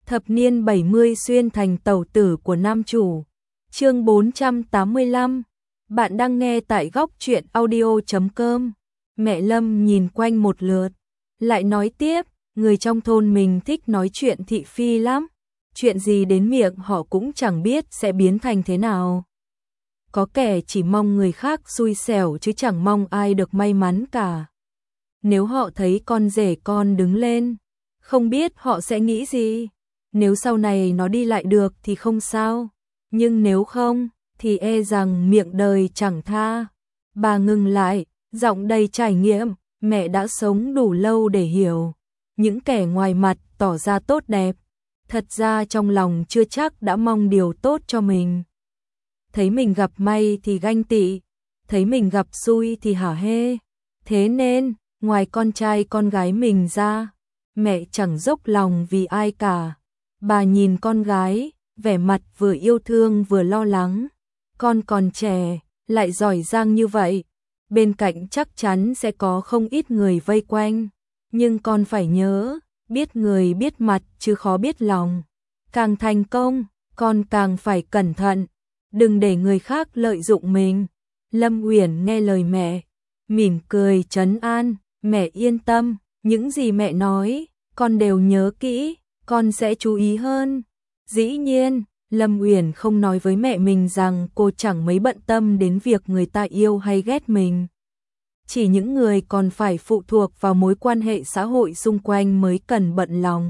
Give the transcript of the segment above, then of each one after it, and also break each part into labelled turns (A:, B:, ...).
A: Thập niên 70 xuyên thành tẩu tử của nam chủ. Chương 485. Bạn đang nghe tại góc truyện audio.com. Mẹ Lâm nhìn quanh một lượt, lại nói tiếp, người trong thôn mình thích nói chuyện thị phi lắm. Chuyện gì đến miệng họ cũng chẳng biết sẽ biến thành thế nào. Có kẻ chỉ mong người khác xui xẻo chứ chẳng mong ai được may mắn cả. Nếu họ thấy con rể con đứng lên, không biết họ sẽ nghĩ gì. Nếu sau này nó đi lại được thì không sao, nhưng nếu không, thì e rằng miệng đời chẳng tha. Bà ngừng lại, giọng đầy trải nghiệm, mẹ đã sống đủ lâu để hiểu. Những kẻ ngoài mặt tỏ ra tốt đẹp, thật ra trong lòng chưa chắc đã mong điều tốt cho mình. Thấy mình gặp may thì ganh tị, thấy mình gặp xui thì hả hê. Thế nên, ngoài con trai con gái mình ra, mẹ chẳng dốc lòng vì ai cả. Bà nhìn con gái, vẻ mặt vừa yêu thương vừa lo lắng. Con còn trẻ, lại giỏi giang như vậy. Bên cạnh chắc chắn sẽ có không ít người vây quanh. Nhưng con phải nhớ, biết người biết mặt chứ khó biết lòng. Càng thành công, con càng phải cẩn thận. Đừng để người khác lợi dụng mình. Lâm Uyển nghe lời mẹ, mỉm cười trấn an. Mẹ yên tâm, những gì mẹ nói, con đều nhớ kỹ. Con sẽ chú ý hơn. Dĩ nhiên, Lâm Uyển không nói với mẹ mình rằng cô chẳng mấy bận tâm đến việc người ta yêu hay ghét mình. Chỉ những người còn phải phụ thuộc vào mối quan hệ xã hội xung quanh mới cần bận lòng.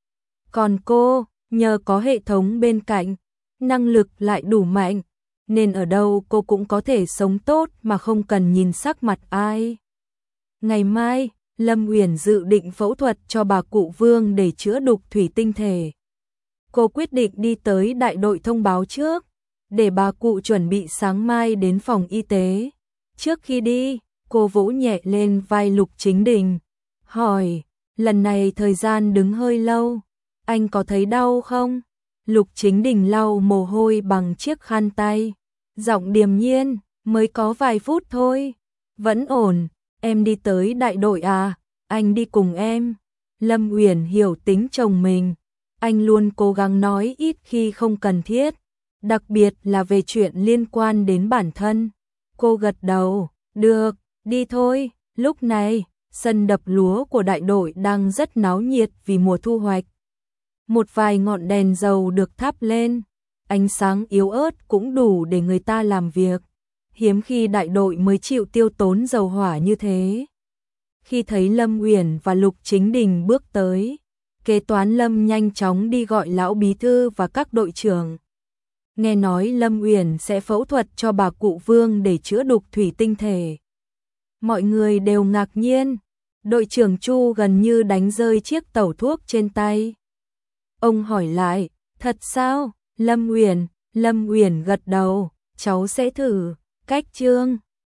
A: Còn cô, nhờ có hệ thống bên cạnh, năng lực lại đủ mạnh, nên ở đâu cô cũng có thể sống tốt mà không cần nhìn sắc mặt ai. Ngày mai, Lâm Uyển dự định phẫu thuật cho bà cụ Vương để chữa đục thủy tinh thể. Cô quyết định đi tới đại đội thông báo trước, để bà cụ chuẩn bị sáng mai đến phòng y tế. Trước khi đi, cô vỗ nhẹ lên vai Lục Chính Đình, hỏi, lần này thời gian đứng hơi lâu, anh có thấy đau không? Lục Chính Đình lau mồ hôi bằng chiếc khăn tay, giọng điềm nhiên, mới có vài phút thôi, vẫn ổn. Em đi tới đại đội à, anh đi cùng em. Lâm Uyển hiểu tính chồng mình, anh luôn cố gắng nói ít khi không cần thiết, đặc biệt là về chuyện liên quan đến bản thân. Cô gật đầu, được, đi thôi. Lúc này, sân đập lúa của đại đội đang rất náo nhiệt vì mùa thu hoạch. Một vài ngọn đèn dầu được thắp lên, ánh sáng yếu ớt cũng đủ để người ta làm việc. Hiếm khi đại đội mới chịu tiêu tốn dầu hỏa như thế. Khi thấy Lâm Uyển và Lục Chính Đình bước tới, kế toán Lâm nhanh chóng đi gọi lão bí thư và các đội trưởng. Nghe nói Lâm Uyển sẽ phẫu thuật cho bà cụ Vương để chữa đục thủy tinh thể. Mọi người đều ngạc nhiên, đội trưởng Chu gần như đánh rơi chiếc tẩu thuốc trên tay. Ông hỏi lại, thật sao? Lâm Uyển gật đầu, cháu sẽ thử. Cách chương